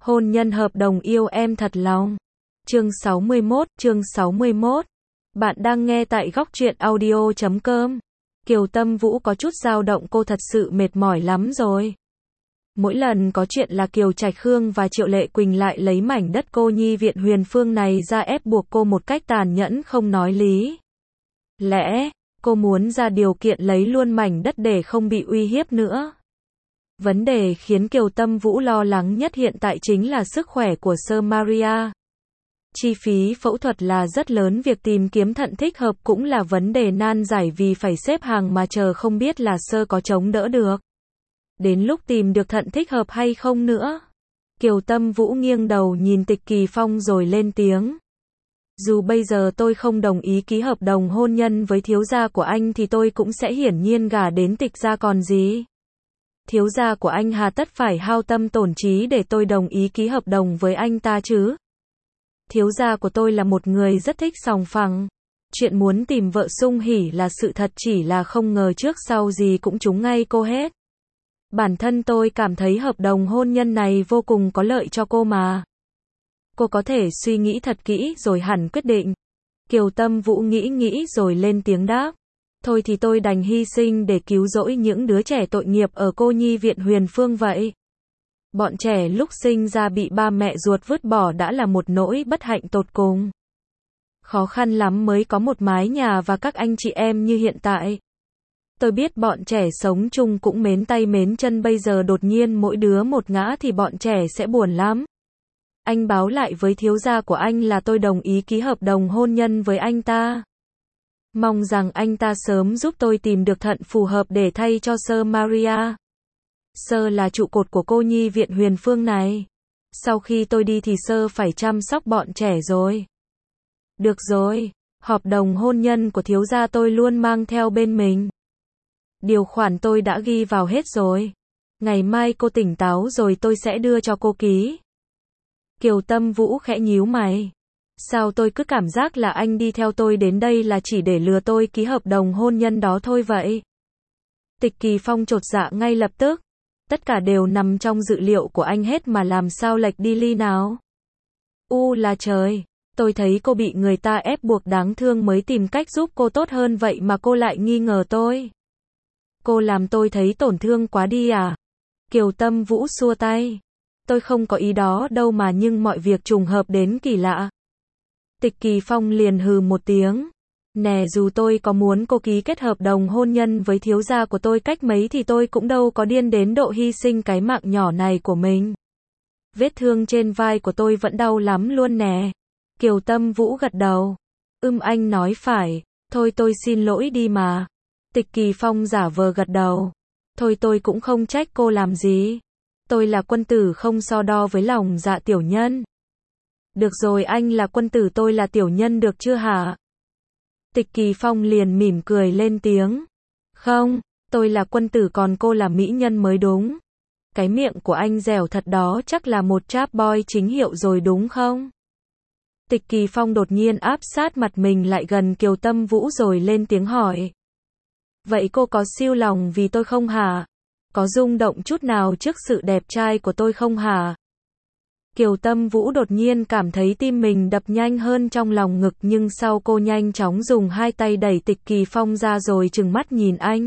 Hôn nhân hợp đồng yêu em thật lòng. Chương 61. Bạn đang nghe tại góc truyện audio.com. Kiều Tâm Vũ có chút dao động, cô thật sự mệt mỏi lắm rồi. Mỗi lần có chuyện là Kiều Trạch Khương và Triệu Lệ Quỳnh lại lấy mảnh đất cô nhi viện Huyền Phương này ra ép buộc cô một cách tàn nhẫn không nói lý. Lẽ, cô muốn ra điều kiện lấy luôn mảnh đất để không bị uy hiếp nữa. Vấn đề khiến Kiều Tâm Vũ lo lắng nhất hiện tại chính là sức khỏe của Sơ Maria. Chi phí phẫu thuật là rất lớn, việc tìm kiếm thận thích hợp cũng là vấn đề nan giải vì phải xếp hàng mà chờ không biết là Sơ có chống đỡ được. Đến lúc tìm được thận thích hợp hay không nữa. Kiều Tâm Vũ nghiêng đầu nhìn Tịch Kỳ Phong rồi lên tiếng. Dù bây giờ tôi không đồng ý ký hợp đồng hôn nhân với thiếu gia của anh thì tôi cũng sẽ hiển nhiên gả đến Tịch gia còn gì. Thiếu gia của anh hà tất phải hao tâm tổn trí để tôi đồng ý ký hợp đồng với anh ta chứ. Thiếu gia của tôi là một người rất thích sòng phẳng. Chuyện muốn tìm vợ sung hỉ là sự thật, chỉ là không ngờ trước sau gì cũng trúng ngay cô hết. Bản thân tôi cảm thấy hợp đồng hôn nhân này vô cùng có lợi cho cô mà. Cô có thể suy nghĩ thật kỹ rồi hẳn quyết định. Kiều Tâm Vũ nghĩ rồi lên tiếng đáp. Thôi thì tôi đành hy sinh để cứu rỗi những đứa trẻ tội nghiệp ở cô nhi viện Huyền Phương vậy. Bọn trẻ lúc sinh ra bị ba mẹ ruột vứt bỏ đã là một nỗi bất hạnh tột cùng. Khó khăn lắm mới có một mái nhà và các anh chị em như hiện tại. Tôi biết bọn trẻ sống chung cũng mến tay mến chân, bây giờ đột nhiên mỗi đứa một ngã thì bọn trẻ sẽ buồn lắm. Anh báo lại với thiếu gia của anh là tôi đồng ý ký hợp đồng hôn nhân với anh ta. Mong rằng anh ta sớm giúp tôi tìm được thận phù hợp để thay cho Sơ Maria. Sơ là trụ cột của cô nhi viện Huyền Phương này. Sau khi tôi đi thì Sơ phải chăm sóc bọn trẻ rồi. Được rồi, hợp đồng hôn nhân của thiếu gia tôi luôn mang theo bên mình. Điều khoản tôi đã ghi vào hết rồi. Ngày mai cô tỉnh táo rồi tôi sẽ đưa cho cô ký. Kiều Tâm Vũ khẽ nhíu mày. Sao tôi cứ cảm giác là anh đi theo tôi đến đây là chỉ để lừa tôi ký hợp đồng hôn nhân đó thôi vậy? Tịch Kỳ Phong chột dạ ngay lập tức. Tất cả đều nằm trong dự liệu của anh hết mà làm sao lệch đi ly nào? Là trời, tôi thấy cô bị người ta ép buộc đáng thương mới tìm cách giúp cô tốt hơn vậy mà cô lại nghi ngờ tôi. Cô làm tôi thấy tổn thương quá đi à? Kiều Tâm Vũ xua tay. Tôi không có ý đó đâu mà, nhưng mọi việc trùng hợp đến kỳ lạ. Tịch Kỳ Phong liền hừ một tiếng. Nè, dù tôi có muốn cô ký kết hợp đồng hôn nhân với thiếu gia của tôi cách mấy thì tôi cũng đâu có điên đến độ hy sinh cái mạng nhỏ này của mình. Vết thương trên vai của tôi vẫn đau lắm luôn nè. Kiều Tâm Vũ gật đầu. Anh nói phải. Thôi tôi xin lỗi đi mà. Tịch Kỳ Phong giả vờ gật đầu. Thôi tôi cũng không trách cô làm gì. Tôi là quân tử không so đo với lòng dạ tiểu nhân. Được rồi, anh là quân tử tôi là tiểu nhân được chưa hả? Tịch Kỳ Phong liền mỉm cười lên tiếng. Không, tôi là quân tử còn cô là mỹ nhân mới đúng. Cái miệng của anh dẻo thật đó, chắc là một trap boy chính hiệu rồi đúng không? Tịch Kỳ Phong đột nhiên áp sát mặt mình lại gần Kiều Tâm Vũ rồi lên tiếng hỏi. Vậy cô có siêu lòng vì tôi không hả? Có rung động chút nào trước sự đẹp trai của tôi không hả? Kiều Tâm Vũ đột nhiên cảm thấy tim mình đập nhanh hơn trong lòng ngực, nhưng sau cô nhanh chóng dùng hai tay đẩy Tịch Kỳ Phong ra rồi trừng mắt nhìn anh.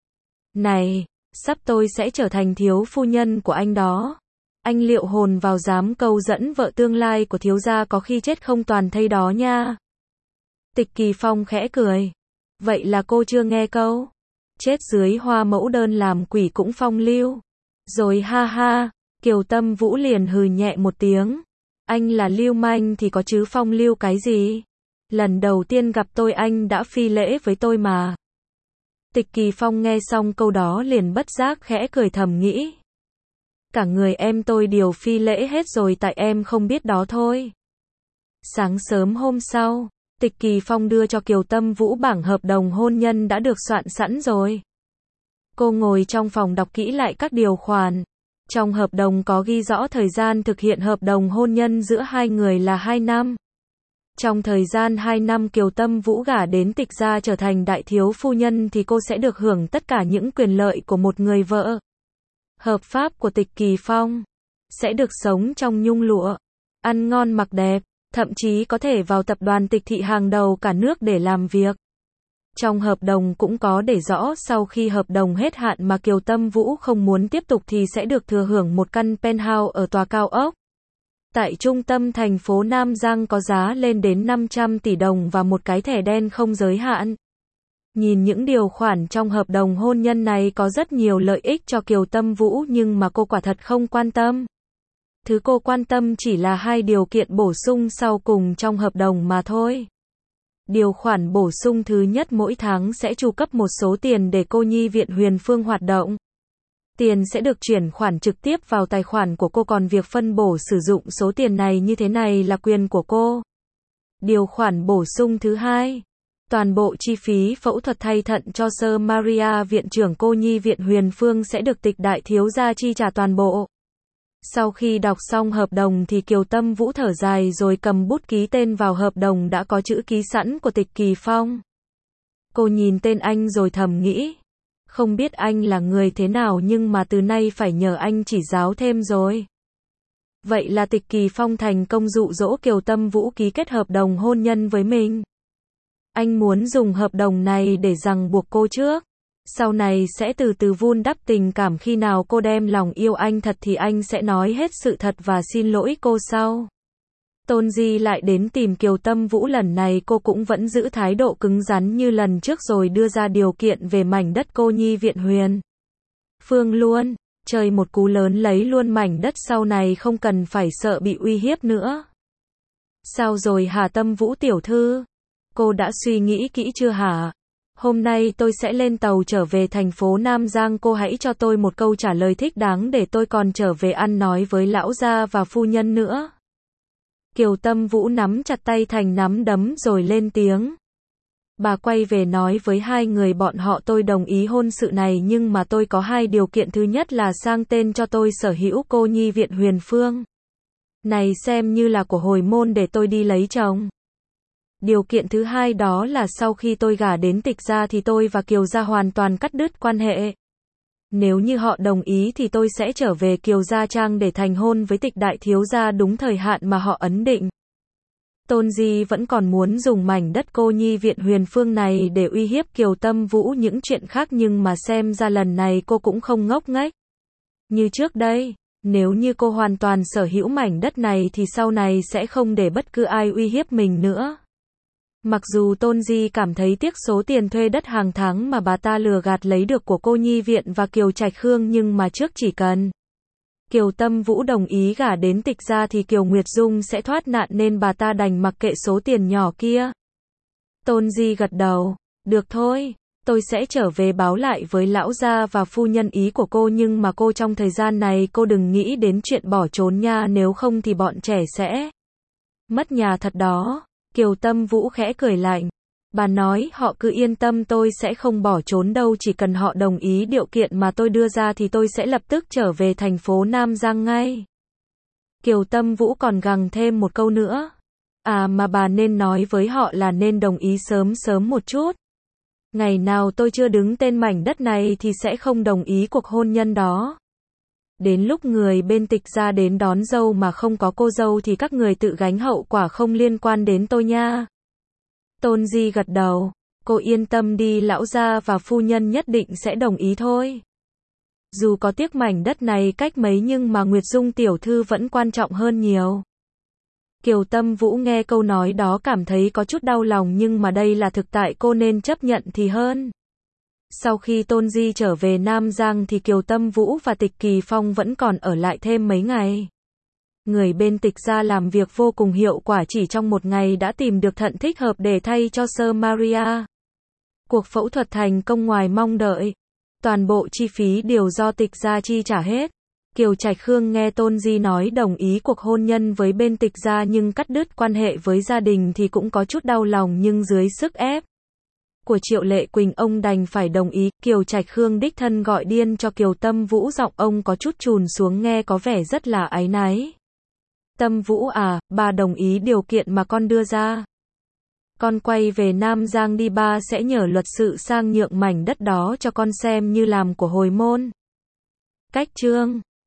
Này, sắp tôi sẽ trở thành thiếu phu nhân của anh đó. Anh liệu hồn vào dám câu dẫn vợ tương lai của thiếu gia có khi chết không toàn thây đó nha. Tịch Kỳ Phong khẽ cười. Vậy là cô chưa nghe câu chết dưới hoa mẫu đơn làm quỷ cũng phong lưu. Rồi ha ha. Kiều Tâm Vũ liền hừ nhẹ một tiếng. Anh là lưu manh thì có chứ phong lưu cái gì? Lần đầu tiên gặp tôi anh đã phi lễ với tôi mà. Tịch Kỳ Phong nghe xong câu đó liền bất giác khẽ cười thầm nghĩ. Cả người em tôi đều phi lễ hết rồi, tại em không biết đó thôi. Sáng sớm hôm sau, Tịch Kỳ Phong đưa cho Kiều Tâm Vũ bảng hợp đồng hôn nhân đã được soạn sẵn rồi. Cô ngồi trong phòng đọc kỹ lại các điều khoản. Trong hợp đồng có ghi rõ thời gian thực hiện hợp đồng hôn nhân giữa hai người là 2 năm. Trong thời gian 2 năm Kiều Tâm Vũ gả đến Tịch gia trở thành đại thiếu phu nhân thì cô sẽ được hưởng tất cả những quyền lợi của một người vợ hợp pháp của Tịch Kỳ Phong. sẽ được sống trong nhung lụa, ăn ngon mặc đẹp, thậm chí có thể vào tập đoàn tịch thị hàng đầu cả nước để làm việc. Trong hợp đồng cũng có để rõ sau khi hợp đồng hết hạn mà Kiều Tâm Vũ không muốn tiếp tục thì sẽ được thừa hưởng một căn penthouse ở tòa cao ốc. Tại trung tâm thành phố Nam Giang có giá lên đến 500 tỷ đồng và một cái thẻ đen không giới hạn. Nhìn những điều khoản trong hợp đồng hôn nhân này có rất nhiều lợi ích cho Kiều Tâm Vũ nhưng mà cô quả thật không quan tâm. Thứ cô quan tâm chỉ là hai điều kiện bổ sung sau cùng trong hợp đồng mà thôi. Điều khoản bổ sung thứ nhất, mỗi tháng sẽ chu cấp một số tiền để cô nhi viện Huyền Phương hoạt động. Tiền sẽ được chuyển khoản trực tiếp vào tài khoản của cô, còn việc phân bổ sử dụng số tiền này như thế này là quyền của cô. Điều khoản bổ sung thứ hai, toàn bộ chi phí phẫu thuật thay thận cho Sơ Maria, viện trưởng cô nhi viện Huyền Phương sẽ được tịch đại thiếu gia chi trả toàn bộ. Sau khi đọc xong hợp đồng thì Kiều Tâm Vũ thở dài rồi cầm bút ký tên vào hợp đồng đã có chữ ký sẵn của Tịch Kỳ Phong. Cô nhìn tên anh rồi thầm nghĩ, không biết anh là người thế nào nhưng mà từ nay phải nhờ anh chỉ giáo thêm rồi. Vậy là Tịch Kỳ Phong thành công dụ dỗ Kiều Tâm Vũ ký kết hợp đồng hôn nhân với mình. Anh muốn dùng hợp đồng này để ràng buộc cô trước. Sau này sẽ từ từ vun đắp tình cảm, khi nào cô đem lòng yêu anh thật thì anh sẽ nói hết sự thật và xin lỗi cô sau. Tôn Di lại đến tìm Kiều Tâm Vũ, lần này cô cũng vẫn giữ thái độ cứng rắn như lần trước rồi đưa ra điều kiện về mảnh đất cô nhi viện Huyền Phương luôn, chơi một cú lớn lấy luôn mảnh đất, sau này không cần phải sợ bị uy hiếp nữa. Sao rồi hả Tâm Vũ tiểu thư? Cô đã suy nghĩ kỹ chưa hả? Hôm nay tôi sẽ lên tàu trở về thành phố Nam Giang, cô hãy cho tôi một câu trả lời thích đáng để tôi còn trở về ăn nói với lão gia và phu nhân nữa. Kiều Tâm Vũ nắm chặt tay thành nắm đấm rồi lên tiếng. Bà quay về nói với hai người bọn họ, tôi đồng ý hôn sự này nhưng mà tôi có hai điều kiện, thứ nhất là sang tên cho tôi sở hữu cô nhi viện Huyền Phương này xem như là của hồi môn để tôi đi lấy chồng. Điều kiện thứ hai đó là sau khi tôi gả đến Tịch gia thì tôi và Kiều gia hoàn toàn cắt đứt quan hệ. Nếu như họ đồng ý thì tôi sẽ trở về Kiều gia trang để thành hôn với Tịch đại thiếu gia đúng thời hạn mà họ ấn định. Tôn Di vẫn còn muốn dùng mảnh đất cô nhi viện Huyền Phương này để uy hiếp Kiều Tâm Vũ những chuyện khác, nhưng mà xem ra lần này cô cũng không ngốc nghếch như trước đây. Nếu như cô hoàn toàn sở hữu mảnh đất này thì sau này sẽ không để bất cứ ai uy hiếp mình nữa. Mặc dù Tôn Di cảm thấy tiếc số tiền thuê đất hàng tháng mà bà ta lừa gạt lấy được của cô nhi viện và Kiều Trạch Khương, nhưng mà trước chỉ cần Kiều Tâm Vũ đồng ý gả đến Tịch gia thì Kiều Nguyệt Dung sẽ thoát nạn, nên bà ta đành mặc kệ số tiền nhỏ kia. Tôn Di gật đầu, được thôi, tôi sẽ trở về báo lại với lão gia và phu nhân ý của cô, nhưng mà cô trong thời gian này cô đừng nghĩ đến chuyện bỏ trốn nha, nếu không thì bọn trẻ sẽ mất nhà thật đó. Kiều Tâm Vũ khẽ cười lạnh. Bà nói họ cứ yên tâm, tôi sẽ không bỏ trốn đâu, chỉ cần họ đồng ý điều kiện mà tôi đưa ra thì tôi sẽ lập tức trở về thành phố Nam Giang ngay. Kiều Tâm Vũ còn gằng thêm một câu nữa. À mà bà nên nói với họ là nên đồng ý sớm sớm một chút. Ngày nào tôi chưa đứng tên mảnh đất này thì sẽ không đồng ý cuộc hôn nhân đó. Đến lúc người bên Tịch gia đến đón dâu mà không có cô dâu thì các người tự gánh hậu quả, không liên quan đến tôi nha. Tôn Di gật đầu, cô yên tâm đi, lão gia và phu nhân nhất định sẽ đồng ý thôi. Dù có tiếc mảnh đất này cách mấy nhưng mà Nguyệt Dung tiểu thư vẫn quan trọng hơn nhiều. Kiều Tâm Vũ nghe câu nói đó cảm thấy có chút đau lòng, nhưng mà đây là thực tại, cô nên chấp nhận thì hơn. Sau khi Tôn Di trở về Nam Giang thì Kiều Tâm Vũ và Tịch Kỳ Phong vẫn còn ở lại thêm mấy ngày. Người bên Tịch gia làm việc vô cùng hiệu quả, chỉ trong một ngày đã tìm được thận thích hợp để thay cho Sơ Maria. Cuộc phẫu thuật thành công ngoài mong đợi. Toàn bộ chi phí đều do Tịch gia chi trả hết. Kiều Trạch Khương nghe Tôn Di nói đồng ý cuộc hôn nhân với bên Tịch gia nhưng cắt đứt quan hệ với gia đình thì cũng có chút đau lòng, nhưng dưới sức ép của Triệu Lệ Quỳnh ông đành phải đồng ý. Kiều Trạch Khương đích thân gọi điên cho Kiều Tâm Vũ, giọng ông có chút trùn xuống nghe có vẻ rất là áy náy. Tâm Vũ à, bà đồng ý điều kiện mà con đưa ra. Con quay về Nam Giang đi, ba sẽ nhờ luật sư sang nhượng mảnh đất đó cho con xem như làm của hồi môn. Cách chương